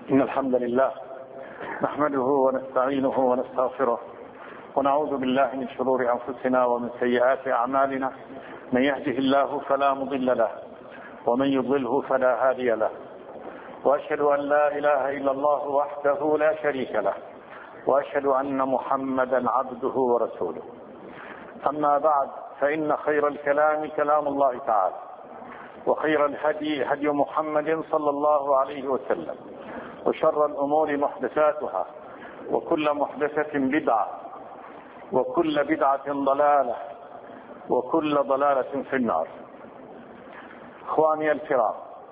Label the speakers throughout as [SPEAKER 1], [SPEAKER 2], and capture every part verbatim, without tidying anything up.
[SPEAKER 1] إن الحمد لله نحمده ونستعينه ونستغفره ونعوذ بالله من شرور أنفسنا ومن سيئات أعمالنا. من يهده الله فلا مضل له ومن يضلله فلا هادي له، وأشهد أن لا إله إلا الله وحده لا شريك له، وأشهد أن محمدا عبده ورسوله. أما بعد، فإن خير الكلام كلام الله تعالى، وخير الهدي هدي محمد صلى الله عليه وسلم، وشر الأمور محدثاتها، وكل محدثة بدعة، وكل بدعة ضلالة، وكل ضلالة في النار. إخواني الكرام،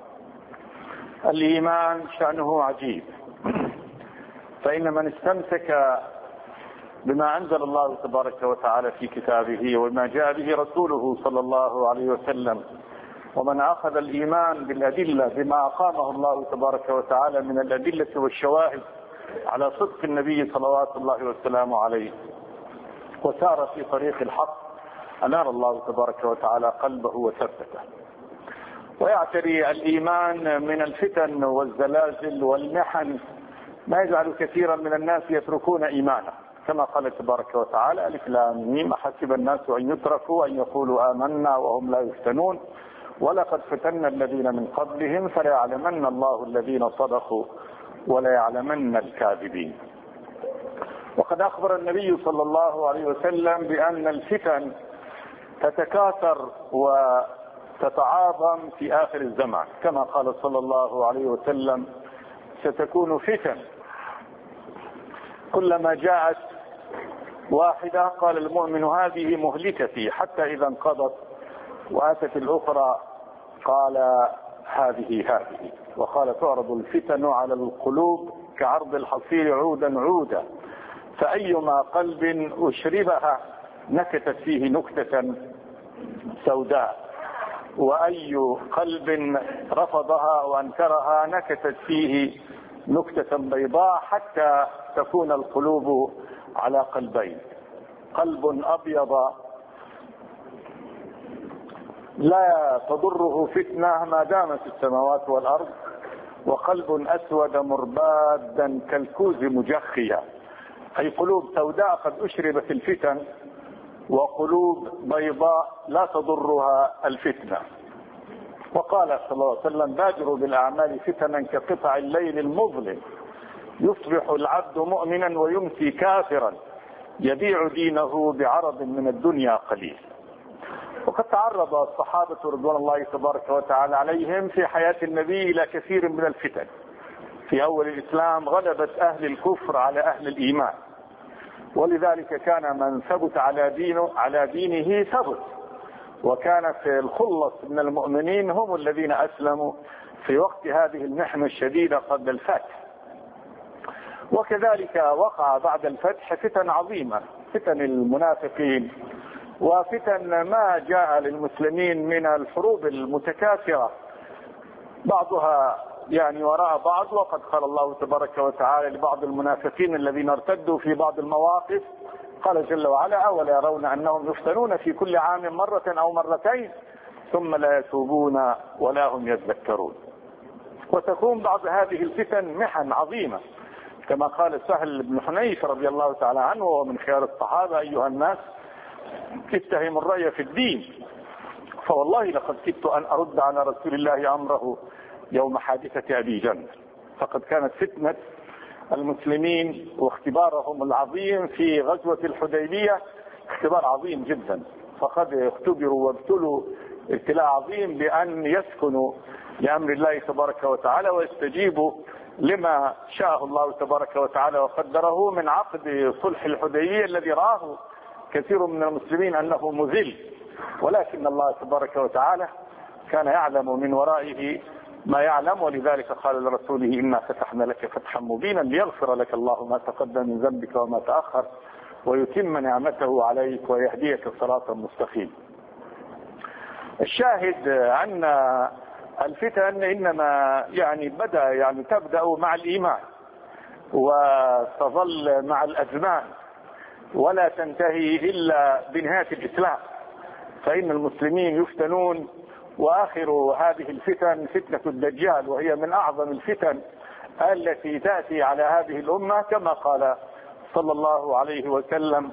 [SPEAKER 1] الإيمان شأنه عجيب، فإن من استمسك بما أنزل الله تبارك وتعالى في كتابه وما جاء به رسوله صلى الله عليه وسلم، ومن أخذ الإيمان بالأدلة بما أقامه الله تبارك وتعالى من الأدلة والشواهد على صدق النبي صلوات الله وسلامه عليه، وسار في طريق الحق، أنار الله تبارك وتعالى قلبه وثبته. ويعتري الإيمان من الفتن والزلازل والمحن ما يجعل كثيرا من الناس يتركون إيمانه، كما قال تبارك وتعالى: ألف لام ميم أحسب الناس أن يتركوا أن يقولوا آمنا وهم لا يفتنون ولقد فتنا الذين من قبلهم فليعلمن الله الذين صدقوا وليعلمن الكاذبين. وقد أخبر النبي صلى الله عليه وسلم بأن الفتن تتكاثر وتتعاظم في آخر الزمان، كما قال صلى الله عليه وسلم: ستكون فتن كلما جاءت واحدة قال المؤمن هذه مهلكتي، حتى إذا انقضت وآتت الأخرى قال هذه هذه. وقال: تعرض الفتن على القلوب كعرض الحصير عودا عودا، فأيما قلب أشربها نكتت فيه نكتة سوداء، وأي قلب رفضها وأنكرها نكتت فيه نكتة بيضاء، حتى تكون القلوب على قلبين: قلب أبيض لا تضره فتنة ما دامت السماوات والأرض، وقلب أسود مربادا كالكوز مجخيا، أي قلوب سوداء قد أشربت الفتن، وقلوب بيضاء لا تضرها الفتنة. وقال صلى الله عليه وسلم: بادروا بالأعمال فتنا كقطع الليل المظلم، يصبح العبد مؤمنا ويمسي كافرا، يبيع دينه بعرض من الدنيا قليل. وقد تعرض الصحابة رضوان الله تبارك وتعالى عليهم في حياة النبي إلى كثير من الفتن. في أول الإسلام غلبت أهل الكفر على أهل الإيمان، ولذلك كان من ثبت على دينه على دينه ثبت، وكانت الخلص من المؤمنين هم الذين أسلموا في وقت هذه المحنة الشديدة قبل الفتح. وكذلك وقع بعد الفتح فتن عظيمة، فتن المنافقين، وفتن ما جاء للمسلمين من الحروب المتكاثرة بعضها يعني وراء بعض. وقد قال الله تبارك وتعالى لبعض المنافقين الذين ارتدوا في بعض المواقف، قال جل وعلا: أولا يرون أنهم يفتنون في كل عام مرة أو مرتين ثم لا يتوبون ولا هم يذكرون. وتكون بعض هذه الفتن محن عظيمة، كما قال سهل بن حنيف رضي الله تعالى عنه ومن خيار الصحابة: أيها الناس اتهموا الرأي في الدين، فوالله لقد كدت أن أرد على رسول الله أمره يوم حادثة أبي جندل. فقد كانت فتنة المسلمين واختبارهم العظيم في غزوة الحديبية اختبار عظيم جدا، فقد اختبروا وابتلوا ابتلاء عظيم بأن يسكنوا لأمر الله تبارك وتعالى ويستجيبوا لما شاء الله تبارك وتعالى وقدره من عقد صلح الحديبية الذي رآه كثير من المسلمين أنه مذل، ولكن الله تبارك وتعالى كان يعلم من ورائه ما يعلم. ولذلك قال لرسوله: إنا فتحنا لك فتحا مبينا ليغفر لك الله ما تقدم من ذنبك وما تأخر ويتم نعمته عليك ويهديك صراطا مستقيما. الشاهد أن الفتن إنما يعني بدأ يعني تبدأ مع الإيمان وتظل مع الأزمان ولا تنتهي إلا بنهاية الإسلام، فإن المسلمين يفتنون. وآخر هذه الفتن فتنة الدجال، وهي من أعظم الفتن التي تأتي على هذه الأمة، كما قال صلى الله عليه وسلم: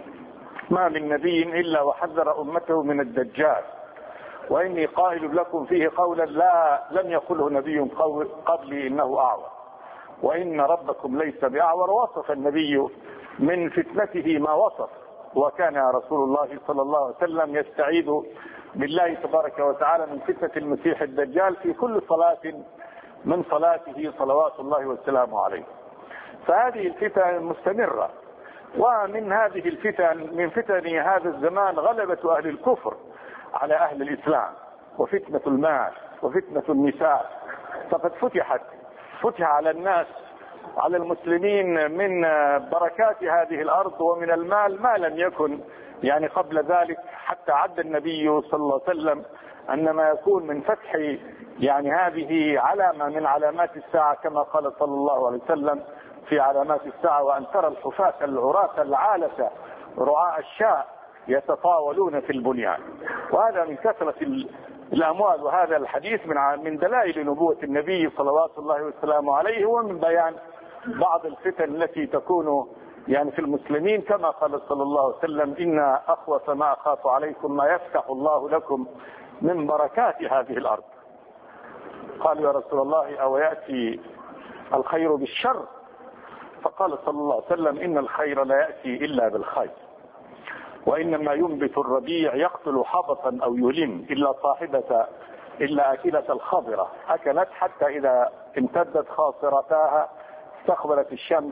[SPEAKER 1] ما من نبي إلا وحذر أمته من الدجال، وإني قائل لكم فيه قولا لا لم يقله نبي قبلي إنه أعور، وإن ربكم ليس بأعور. وصف النبي من فتنته ما وصف، وكان رسول الله صلى الله عليه وسلم يستعيذ بالله تبارك وتعالى من فتنة المسيح الدجال في كل صلاة من صلاته صلوات الله وسلامه عليه. فهذه الفتن مستمرة. ومن هذه الفتن، من فتن هذا الزمان، غلبة أهل الكفر على أهل الإسلام، وفتنة المال، وفتنة النساء. فقد فتحت فتح على الناس، على المسلمين، من بركات هذه الأرض ومن المال ما لم يكن يعني قبل ذلك. حتى عد النبي صلى الله عليه وسلم أن ما يكون من فتح يعني هذه علامة من علامات الساعة، كما قال صلى الله عليه وسلم في علامات الساعة: وأن ترى الحفاة العراة العالة رعاء الشاء يتطاولون في البنيان. وهذا من كثرة الأموال. وهذا الحديث من من دلائل نبوة النبي صلوات الله وسلامه عليه، ومن بيان بعض الفتن التي تكون يعني في المسلمين، كما قال صلى الله عليه وسلم: إن أخوف ما أخاف عليكم ما يفتح الله لكم من بركات هذه الأرض. قالوا: يا رسول الله أو يأتي الخير بالشر؟ فقال صلى الله عليه وسلم: إن الخير لا يأتي إلا بالخير، وإنما ينبت الربيع يقتل حبطا أو يلم، إلا صاحبة إلا أكلة الخضرة أكلت حتى إذا امتدت خاصرتاها استقبلت الشمس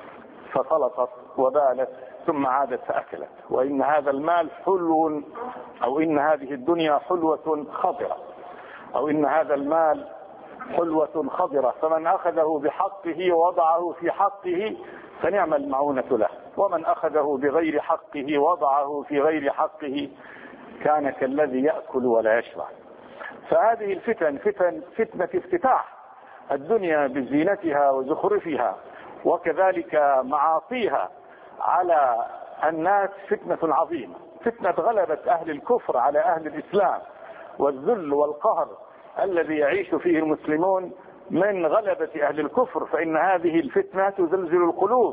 [SPEAKER 1] فطلقت وبالت ثم عادت فأكلت. وإن هذا المال حلو، أو إن هذه الدنيا حلوة خضرة، أو إن هذا المال حلوة خضرة، فمن أخذه بحقه ووضعه في حقه فنعم المعونة له، ومن أخذه بغير حقه وضعه في غير حقه كان كالذي يأكل ولا يشبع. فهذه الفتن فتن فتنة افتتاح الدنيا بزينتها وزخرفها، وكذلك معاصيها على الناس فتنة عظيمة، فتنة غلبة أهل الكفر على أهل الإسلام، والذل والقهر الذي يعيش فيه المسلمون من غلبة أهل الكفر. فإن هذه الفتنة تزلزل القلوب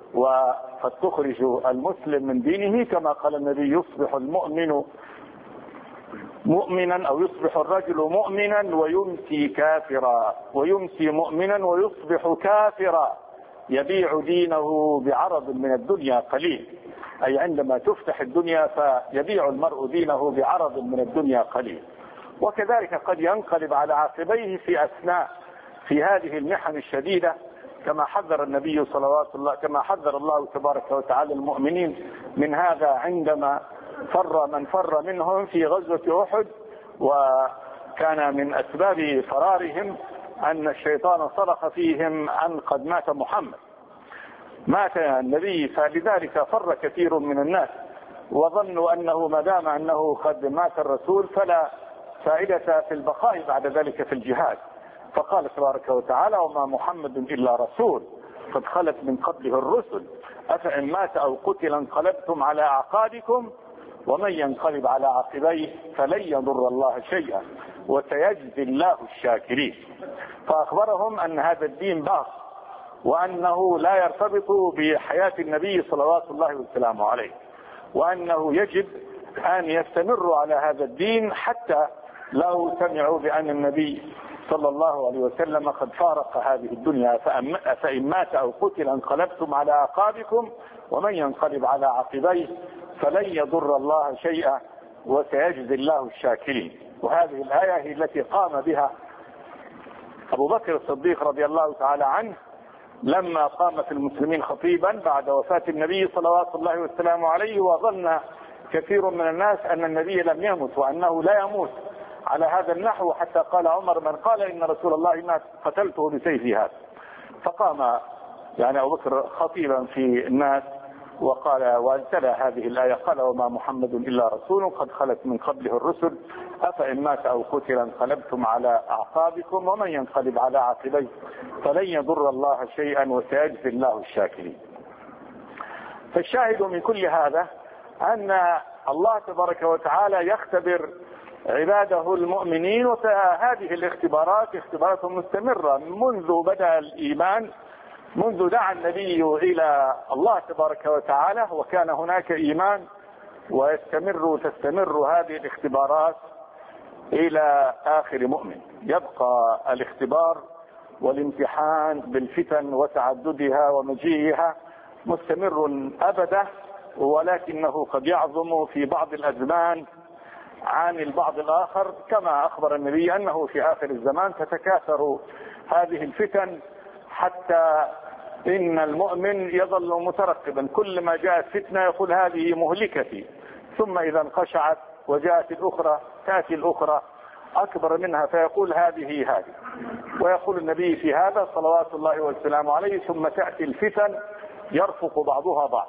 [SPEAKER 1] وقد تخرج المسلم من دينه، كما قال النبي: يصبح المؤمن مؤمنا، أو يصبح الرجل مؤمنا ويمسي كافرا، ويمسي مؤمنا ويصبح كافرا، يبيع دينه بعرض من الدنيا قليل. أي عندما تفتح الدنيا فيبيع المرء دينه بعرض من الدنيا قليل. وكذلك قد ينقلب على عقبيه في أثناء في هذه المحن الشديدة، كما حذر النبي صلوات الله كما حذر الله تبارك وتعالى المؤمنين من هذا عندما فر من فر منهم في غزوة أحد. وكان من أسباب فرارهم أن الشيطان صرخ فيهم أن قد مات محمد، مات النبي، فلذلك فر كثير من الناس وظنوا أنه ما دام أنه قد مات الرسول فلا فائدة في البقاء بعد ذلك في الجهاد. فقال تبارك وتعالى: وما محمد إلا رسول قد خلت من قبله الرسل أفإن مات أو قتل انقلبتم على أعقابكم ومن ينقلب على عقبيه فلن يضر الله شيئا وسيجزي الله الشاكرين. فأخبرهم أن هذا الدين باق، وأنه لا يرتبط بحياة النبي صلوات الله وسلامه عليه، وأنه يجب أن يستمروا على هذا الدين حتى لو سمعوا بأن النبي صلى الله عليه وسلم قد فارق هذه الدنيا. فإن مات أو قتل انقلبتم على أعقابكم ومن ينقلب على عقبيه فلن يضر الله شيئا وسيجزي الله الشاكرين. وهذه الآية هي التي قام بها أبو بكر الصديق رضي الله تعالى عنه لما قام في المسلمين خطيبا بعد وفاة النبي صلوات الله وسلامه عليه، وظن كثير من الناس أن النبي لم يمت وأنه لا يموت على هذا النحو، حتى قال عمر: من قال إن رسول الله مات قتلته بسيفي هذا. فقام يعني أبو بكر خطيبا في الناس وقال وتلا هذه الآية: قال: وما محمد إلا رسول قد خلت من قبله الرسل أفإن مات أو قتل انقلبتم على أعقابكم ومن ينقلب على عقبيه فلن يضر الله شيئا وسيجزي الله الشاكرين. فالشاهد من كل هذا أن الله تبارك وتعالى يختبر عباده المؤمنين. وهذه الاختبارات اختبارات مستمرة منذ بدأ الإيمان، منذ دعا النبي إلى الله تبارك وتعالى وكان هناك إيمان، ويستمر تستمر هذه الاختبارات إلى آخر مؤمن. يبقى الاختبار والامتحان بالفتن وتعددها ومجيئها مستمر أبدا، ولكنه قد يعظم في بعض الأزمان عن البعض الآخر، كما أخبر النبي أنه في آخر الزمان تتكاثر هذه الفتن حتى إن المؤمن يظل مترقبا، كل ما جاءت فتنة يقول هذه مهلكتي، ثم إذا انقشعت وجاءت الأخرى تأتي الأخرى أكبر منها فيقول هذه هذه. ويقول النبي في هذا صلوات الله والسلام عليه: ثم تأتي الفتن يرفق بعضها بعض.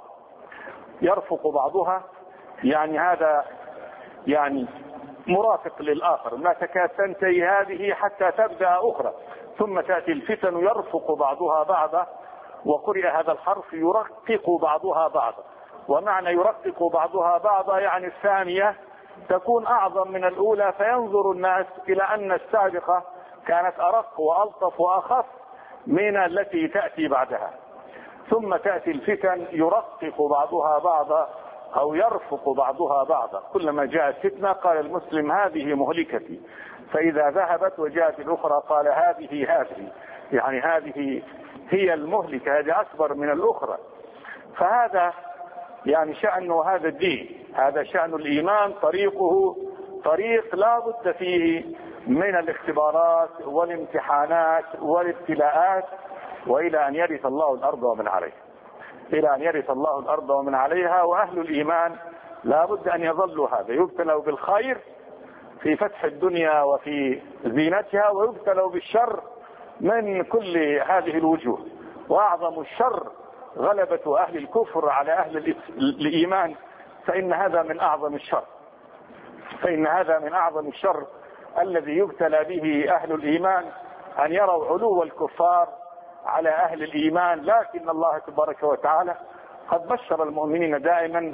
[SPEAKER 1] يرفق بعضها يعني هذا يعني مرافق للآخر، لا تكاد تنتهي هذه حتى تبدأ أخرى، ثم تأتي الفتن يرفق بعضها بعضا. وقرئ هذا الحرف يرقق بعضها بعضا، ومعنى يرقق بعضها بعضا يعني الثانية تكون أعظم من الأولى، فينظر الناس إلى أن السابقة كانت أرق وألطف وأخف من التي تأتي بعدها. ثم تأتي الفتن يرقق بعضها بعضا أو يرفق بعضها بعضا. كلما جاءت فتنة قال المسلم هذه مهلكتي، فإذا ذهبت وجاءت الأخرى قال هذه هذه، يعني هذه هي المهلكة، هذه أكبر من الأخرى. فهذا يعني شأن هذا الدين، هذا شأن الإيمان، طريقه طريق لا بد فيه من الاختبارات والامتحانات والابتلاءات، وإلى أن يرث الله الأرض ومن عليها، إلى أن يرث الله الأرض ومن عليها. وأهل الإيمان لا بد أن يظلوا هذا، يبتلوا بالخير في فتح الدنيا وفي زينتها، ويبتلوا بالشر من كل هذه الوجوه. وأعظم الشر غلبة أهل الكفر على أهل الإيمان، فإن هذا من أعظم الشر، فإن هذا من أعظم الشر الذي يبتلى به أهل الإيمان، أن يروا علو الكفار على أهل الإيمان. لكن الله تبارك وتعالى قد بشر المؤمنين دائما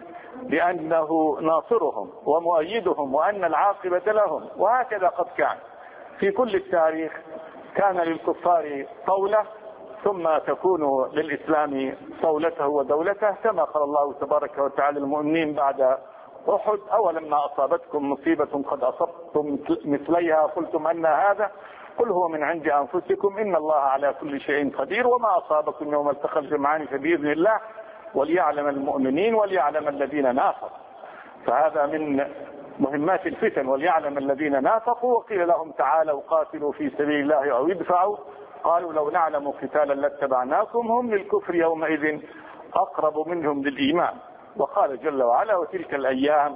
[SPEAKER 1] بأنه ناصرهم ومؤيدهم وأن العاقبة لهم، وهكذا قد كان في كل التاريخ. كان للكفار طولة ثم تكون للإسلام طولته ودولته، كما قال الله تبارك وتعالى المؤمنين بعد أحد: أولما أصابتكم مصيبة قد أصبتم مثليها قلتم أن هذا قل هو من عند أنفسكم إن الله على كل شيء قدير وما أصابكم يوم التقى الجمعان فبإذن الله وليعلم المؤمنين وليعلم الذين نافقوا. فهذا من مهمات الفتن، وليعلم الذين نافقوا. وقيل لهم تعالوا قاتلوا في سبيل الله أو ادفعوا قالوا لو نعلم قتالا لاتبعناكم هم للكفر يومئذ أقرب منهم للإيمان. وقال جل وعلا: وتلك الأيام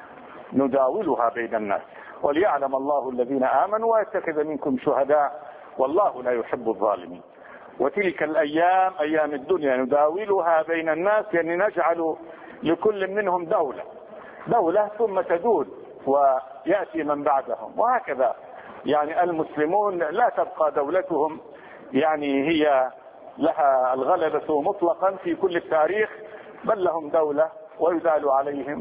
[SPEAKER 1] نداولها بين الناس وليعلم الله الذين آمنوا ويتخذ منكم شهداء والله لا يحب الظالمين. وتلك الأيام أيام الدنيا نداولها بين الناس، يعني نجعل لكل منهم دولة دولة ثم تدول ويأتي من بعدهم، وهكذا يعني المسلمون لا تبقى دولتهم يعني هي لها الغلبة مطلقا في كل التاريخ، بل لهم دولة ويدال عليهم،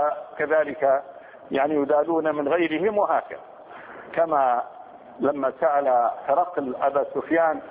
[SPEAKER 1] وكذلك يعني يدالون من غيرهم، وهكذا. كما لما سأل هرقل أبا سفيان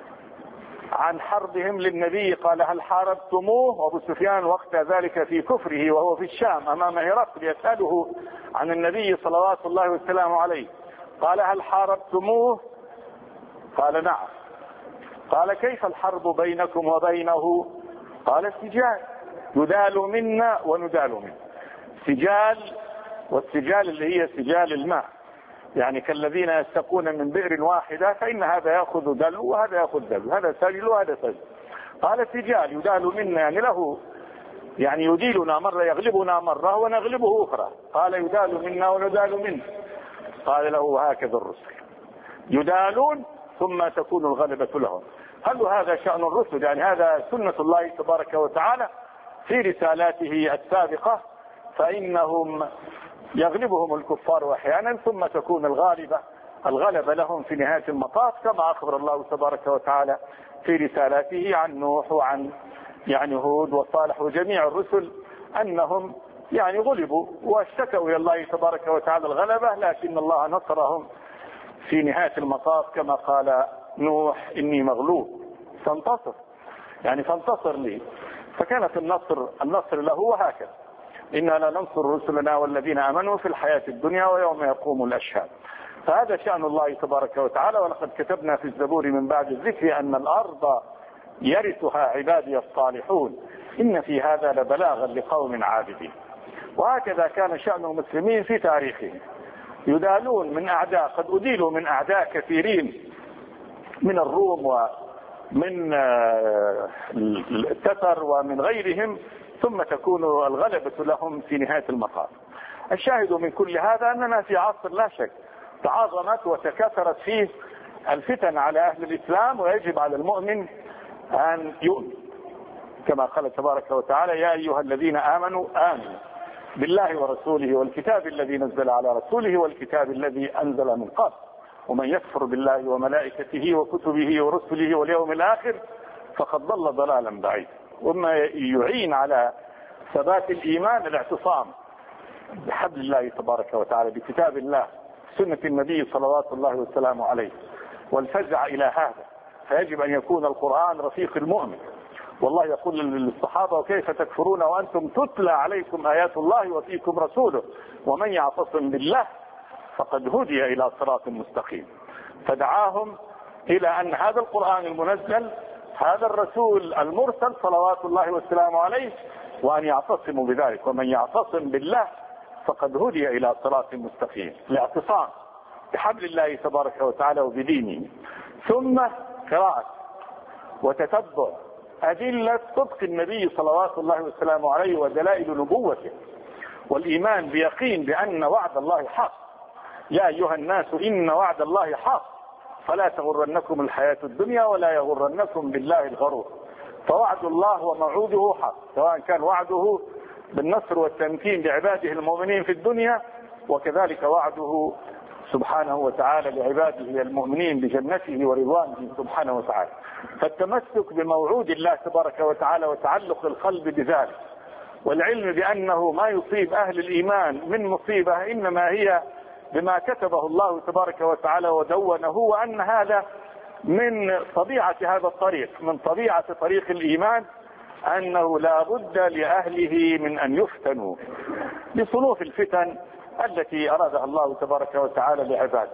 [SPEAKER 1] عن حربهم للنبي قال: هل حاربتموه؟ وابو سفيان وقت ذلك في كفره وهو في الشام امام هرقل يسأله عن النبي صلوات الله والسلام عليه، قال: هل حاربتموه؟ قال: نعم. قال: كيف الحرب بينكم وبينه؟ قال: سجال، يدال منا وندال منه. سجال، والسجال اللي هي سجال الماء، يعني كالذين يستقون من بئر واحدة، فإن هذا يأخذ دلو وهذا يأخذ دلو، هذا سجل وهذا سجل. قال: سجال يدال منا، يعني له يعني يديلنا مرة يغلبنا مرة ونغلبه أخرى. قال: يدال منا وندال منه. قال له: هكذا الرسل يدالون ثم تكون الغلبة لهم. هل هذا شأن الرسل؟ يعني هذا سنة الله تبارك وتعالى في رسالاته السابقة، فإنهم يغلبهم الكفار أحيانا ثم تكون الغالبة الغلبة لهم في نهاية المطاف، كما أخبر الله تبارك وتعالى في رسالاته عن نوح وعن يعني هود وصالح وجميع الرسل أنهم يعني غلبوا واشتكوا إلى الله تبارك وتعالى الغلبة، لكن الله نصرهم في نهاية المطاف كما قال نوح إني مغلوب فانتصر، يعني فانتصر لي. فكانت النصر النصر له، وهكذا إنا لننصر رسلنا والذين آمنوا في الحياة الدنيا ويوم يقوم الأشهاد. فهذا شأن الله تبارك وتعالى. ولقد كتبنا في الزبور من بعد الذكر أن الأرض يرثها عبادي الصالحون إن في هذا لبلاغا لقوم عابدين. وهكذا كان شأن المسلمين في تاريخهم، يدالون من أعداء، قد أديلوا من أعداء كثيرين من الروم ومن التتر ومن غيرهم، ثم تكون الغلبة لهم في نهاية المطاف. الشاهد من كل هذا أننا في عصر لا شك تعاظمت وتكاثرت فيه الفتن على أهل الإسلام، ويجب على المؤمن أن يؤمن كما قال تبارك وتعالى يا أيها الذين آمنوا آمنوا بالله ورسوله والكتاب الذي نزل على رسوله والكتاب الذي أنزل من قبل ومن يكفر بالله وملائكته وكتبه ورسله واليوم الآخر فقد ضل ضلالا بعيدا. وما يعين على ثبات الإيمان الاعتصام بحبل الله تبارك وتعالى، بكتاب الله، سنة النبي صلوات الله وسلامه عليه، والفزع إلى هذا. فيجب أن يكون القرآن رفيق المؤمن. والله يقول للصحابة وكيف تكفرون وأنتم تتلى عليكم آيات الله وفيكم رسوله ومن يعتصم بالله فقد هدي إلى صراط مستقيم. فدعاهم إلى أن هذا القرآن المنزل هذا الرسول المرسل صلوات الله وسلامه عليه، وأن يعتصموا بذلك، ومن يعتصم بالله فقد هدي إلى صراط مستقيم. الاعتصام بحبل الله تبارك وتعالى وبدينه، ثم قراءة وتتبع أدلة صدق النبي صلوات الله وسلامه عليه ودلائل نبوته، والإيمان بيقين بأن وعد الله حق. يا أيها الناس إن وعد الله حق فلا تغرنكم الحياة الدنيا ولا يغرنكم بالله الغرور. فوعد الله وموعوده حق، سواء كان وعده بالنصر والتمكين لعباده المؤمنين في الدنيا، وكذلك وعده سبحانه وتعالى لعباده المؤمنين بجنته ورضوانه سبحانه وتعالى. فالتمسك بموعود الله تبارك وتعالى وتعلق القلب بذلك، والعلم بأنه ما يصيب أهل الإيمان من مصيبة إنما هي بما كتبه الله تبارك وتعالى ودونه، وأن هذا من طبيعة هذا الطريق، من طبيعة طريق الإيمان، أنه لا بد لأهله من أن يفتنوا بصنوف الفتن التي أرادها الله تبارك وتعالى لعباده.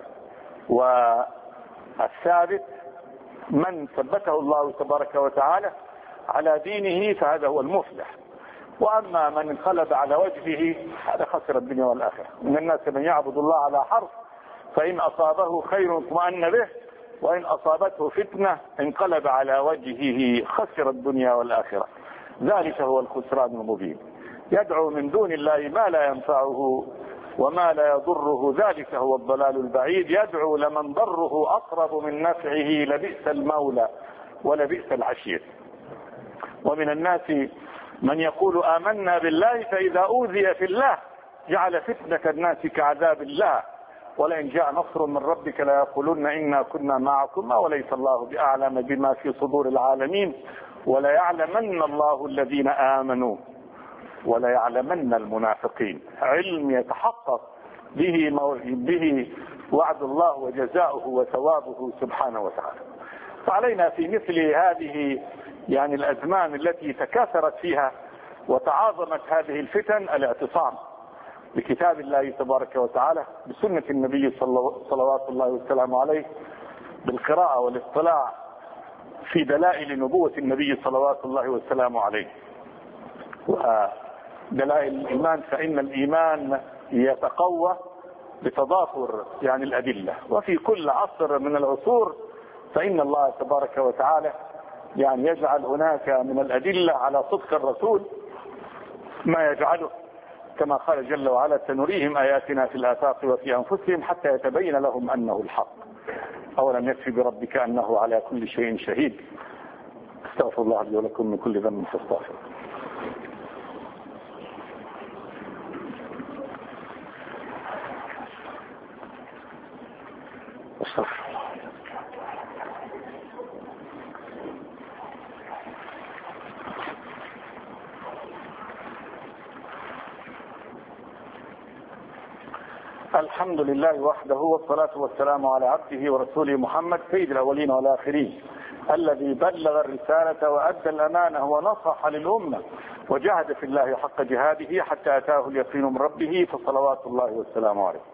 [SPEAKER 1] والثابت من ثبته الله تبارك وتعالى على دينه فهذا هو المفلح. وأما من انقلب على وجهه هذا خسر الدنيا والآخرة. من الناس من يعبد الله على حرف فإن أصابه خير اطمأن به وإن أصابته فتنة انقلب على وجهه خسر الدنيا والآخرة. ذلك هو الخسران المبين. يدعو من دون الله ما لا ينفعه وما لا يضره، ذلك هو الضلال البعيد. يدعو لمن ضره أقرب من نفعه لبئس المولى ولبئس العشير. ومن الناس من يقول آمنا بالله فإذا أوذي في الله جعل فتنة الناس كعذاب الله ولئن جاء نصر من ربك ليقولن إنا كنا معكم وليس الله بأعلم بما في صدور العالمين وليعلمن الله الذين آمنوا وليعلمن المنافقين. علم يتحقق به به وعد الله وجزاؤه وثوابه سبحانه وتعالى. فعلينا في مثل هذه يعني الأزمان التي تكاثرت فيها وتعاظمت هذه الفتن الاعتصام بكتاب الله تبارك وتعالى، بسنة النبي صلوات الله وسلامه عليه، بالقراءة والاطلاع في دلائل نبوة النبي صلوات الله وسلامه عليه ودلائل الإيمان. فإن الإيمان يتقوى بتضافر يعني الأدلة، وفي كل عصر من العصور فإن الله تبارك وتعالى يعني يجعل هناك من الأدلة على صدق الرسول ما يجعله كما قال جل وعلا سنريهم آياتنا في الآفاق وفي أنفسهم حتى يتبين لهم أنه الحق. أولم يكفي بربك أنه على كل شيء شهيد. استغفر الله لي ولكم من كل ذنب فاستغفروه. استغفر الله. الحمد لله وحده، والصلاة والسلام على عبده ورسوله محمد سيد الأولين والآخرين، الذي بلغ الرسالة وأدى الأمانة ونصح للأمة وجاهد في الله حق جهاده حتى أتاه اليقين من ربه، فصلوات الله والسلام عليه.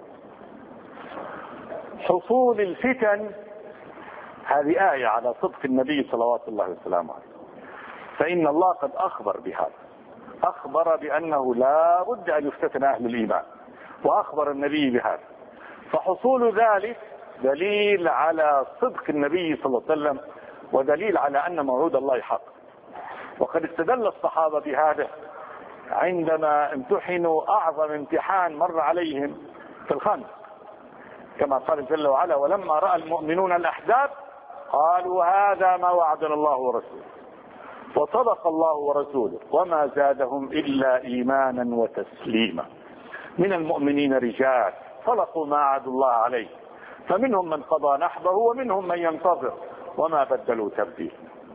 [SPEAKER 1] حصول الفتن هذه آية على صدق النبي صلوات الله والسلام عليه، فإن الله قد أخبر بهذا، أخبر بأنه لا بد أن يفتتن أهل الإيمان، وأخبر النبي بهذا، فحصول ذلك دليل على صدق النبي صلى الله عليه وسلم ودليل على أن موعود الله حق. وقد استدل الصحابة بهذا عندما امتحنوا أعظم امتحان مر عليهم في الخندق، كما قال جل وعلا: ولما رأى المؤمنون الأحزاب قالوا هذا ما وعدنا الله ورسوله وصدق الله ورسوله وما زادهم إلا إيمانا وتسليما. من المؤمنين رجال صدقوا ما عهدوا الله عليه، فمنهم من قضى نحبه ومنهم من ينتظر وما بدلوا تبديلا.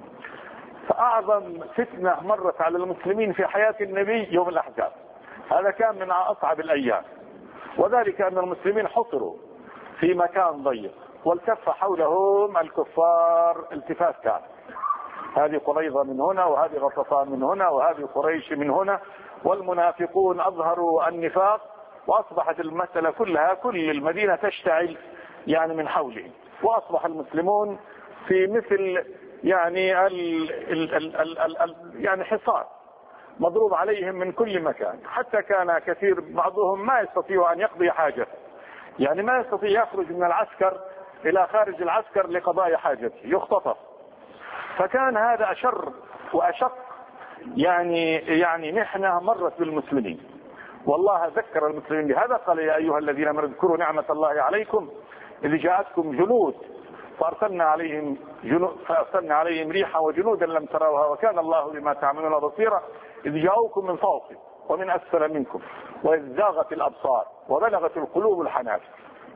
[SPEAKER 1] فأعظم فتنة مرت على المسلمين في حياة النبي يوم الأحزاب، هذا كان من أصعب الأيام، وذلك أن المسلمين حصروا في مكان ضيق والتف حولهم الكفار التفات كان، هذه قريظة من هنا وهذه غطفان من هنا وهذه قريش من هنا، والمنافقون أظهروا النفاق، وأصبحت المسألة كلها كل المدينة تشتعل يعني من حولهم، وأصبح المسلمون في مثل يعني ال ال ال ال ال ال يعني حصار مضروب عليهم من كل مكان، حتى كان كثير بعضهم ما يستطيع أن يقضي حاجته، يعني ما يستطيع يخرج من العسكر إلى خارج العسكر لقضاء حاجته، يختطف. فكان هذا أشر وأشق يعني يعني محنة مرت بالمسلمين، والله ذكر المسلمين بهذا، قال: يا أيها الذين آمنوا اذكروا نعمة الله عليكم إذ جاءتكم جنود فأرسلنا عليهم جنود فأرسلنا عليهم ريحا وجنودا لم تروها وكان الله بما تعملون بصيرا إذ جاءوكم من فوقكم ومن أسفل منكم وإذ زاغت الأبصار وبلغت القلوب الحناجر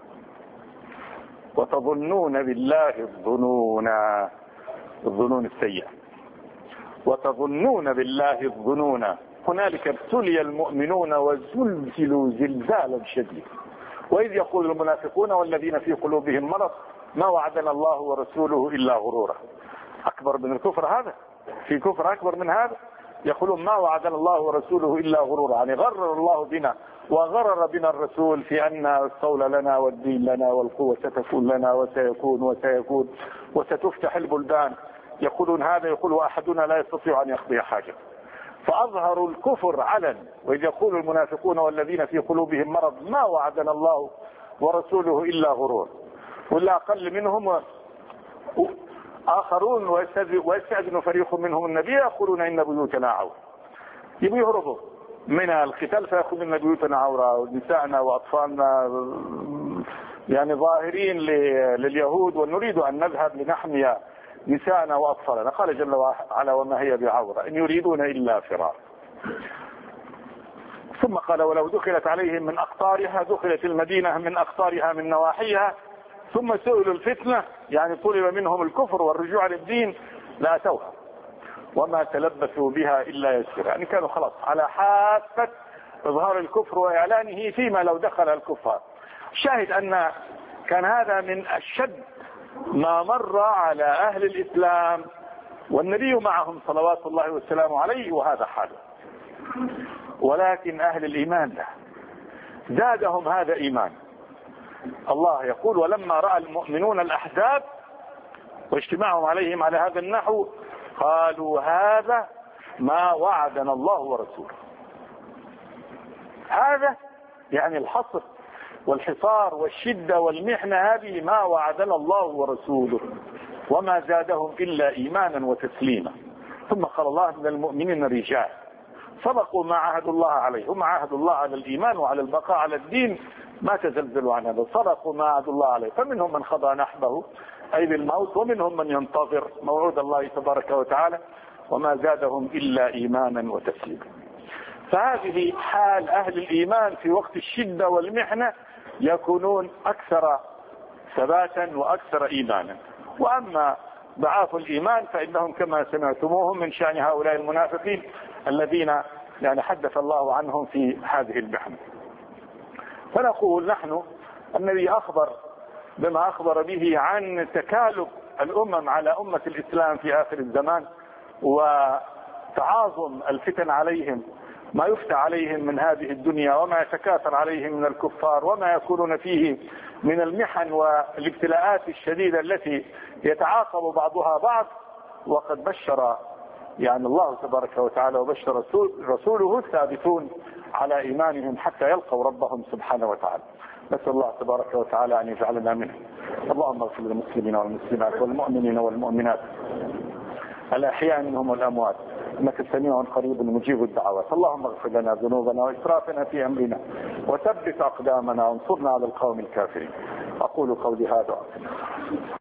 [SPEAKER 1] وتظنون بالله الظنون الظنون السيئة وتظنون بالله الظنون هنالك ابتلي المؤمنون وزلزلوا زلزالا شديدا وإذ يقول المنافقون والذين في قلوبهم مرض ما وعدنا الله ورسوله إلا غرورا. أكبر من الكفر هذا؟ في كفر أكبر من هذا؟ يقولون ما وعدنا الله ورسوله إلا غرورا، يعني غرر الله بنا وغرر بنا الرسول في أن الصول لنا والدين لنا والقوة ستكون لنا وسيكون وسيكون وستفتح البلدان. يقولون هذا، يقول أحدنا لا يستطيع أن يقضي حاجة، فأظهروا الكفر علن. وإذ يقول المنافقون والذين في قلوبهم مرض ما وعدنا الله ورسوله إلا غرور، ولا أقل منهم آخرون ويستأذن فريق منهم النبي يقولون إن بيوتنا عورة، يبوا يهربوا من القتال فيأخذون بيوتنا عورة ونساءنا وأطفالنا يعني ظاهرين لليهود ونريد أن نذهب لنحمي نساءنا وأطفالنا. قال جل وعلا: وما هي بعورة إن يريدون إلا فرار. ثم قال: ولو دخلت عليهم من أقطارها، دخلت المدينة من أقطارها من نواحيها ثم سئلوا الفتنة، يعني طلب منهم الكفر والرجوع للدين لأتوها وما تلبثوا بها إلا يسيرا، يعني كانوا خلاص على حافة إظهار الكفر وإعلانه فيما لو دخل الكفار. شاهد أن كان هذا من أشد ما مر على أهل الإسلام والنبي معهم صلوات الله والسلام عليه، وهذا حاله. ولكن أهل الإيمان لا، زادهم هذا إيمان. الله يقول: ولما رأى المؤمنون الأحزاب واجتماعهم عليهم على هذا النحو قالوا هذا ما وعدنا الله ورسوله. هذا يعني الحصر والحصار والشدة والمحنة، هذه ما وعدنا الله ورسوله وما زادهم إلا إيمانا وتسليما. ثم قال الله: من المؤمنين رجال صدقوا ما عهدوا الله عليه، هم عهدوا الله على الإيمان وعلى البقاء على الدين، ما تزلزلوا عن هذا، صدقوا ما عهدوا الله عليه، فمنهم من قضى نحبه أي بالموت ومنهم من ينتظر موعود الله تبارك وتعالى وما زادهم إلا إيمانا وتسليما. فهذه حال أهل الإيمان في وقت الشدة والمحنة، يكونون أكثر ثباتا وأكثر إيمانا. وأما ضعاف الإيمان فإنهم كما سمعتموهم من شأن هؤلاء المنافقين الذين يعني حدث الله عنهم في هذه المحنة. فنقول نحن النبي أخبر بما أخبر به عن تكالب الأمم على أمة الإسلام في آخر الزمان وتعاظم الفتن عليهم، ما يفتى عليهم من هذه الدنيا وما يتكاثر عليهم من الكفار وما يكونون فيه من المحن والابتلاءات الشديدة التي يتعاقب بعضها بعض. وقد بشر يعني الله تبارك وتعالى وبشر رسول رسوله الثابتون على إيمانهم حتى يلقوا ربهم سبحانه وتعالى. نسأل الله تبارك وتعالى أن يجعلنا منه. اللهم اغفر للمسلمين والمسلمات والمؤمنين والمؤمنات الأحياء منهم والأموات، إنك سميع قريب مجيب الدعوات. اللهم اغفر لنا ذنوبنا وإسرافنا في أمرنا وثبت أقدامنا وانصرنا على القوم الكافرين. أقول قولي هذا.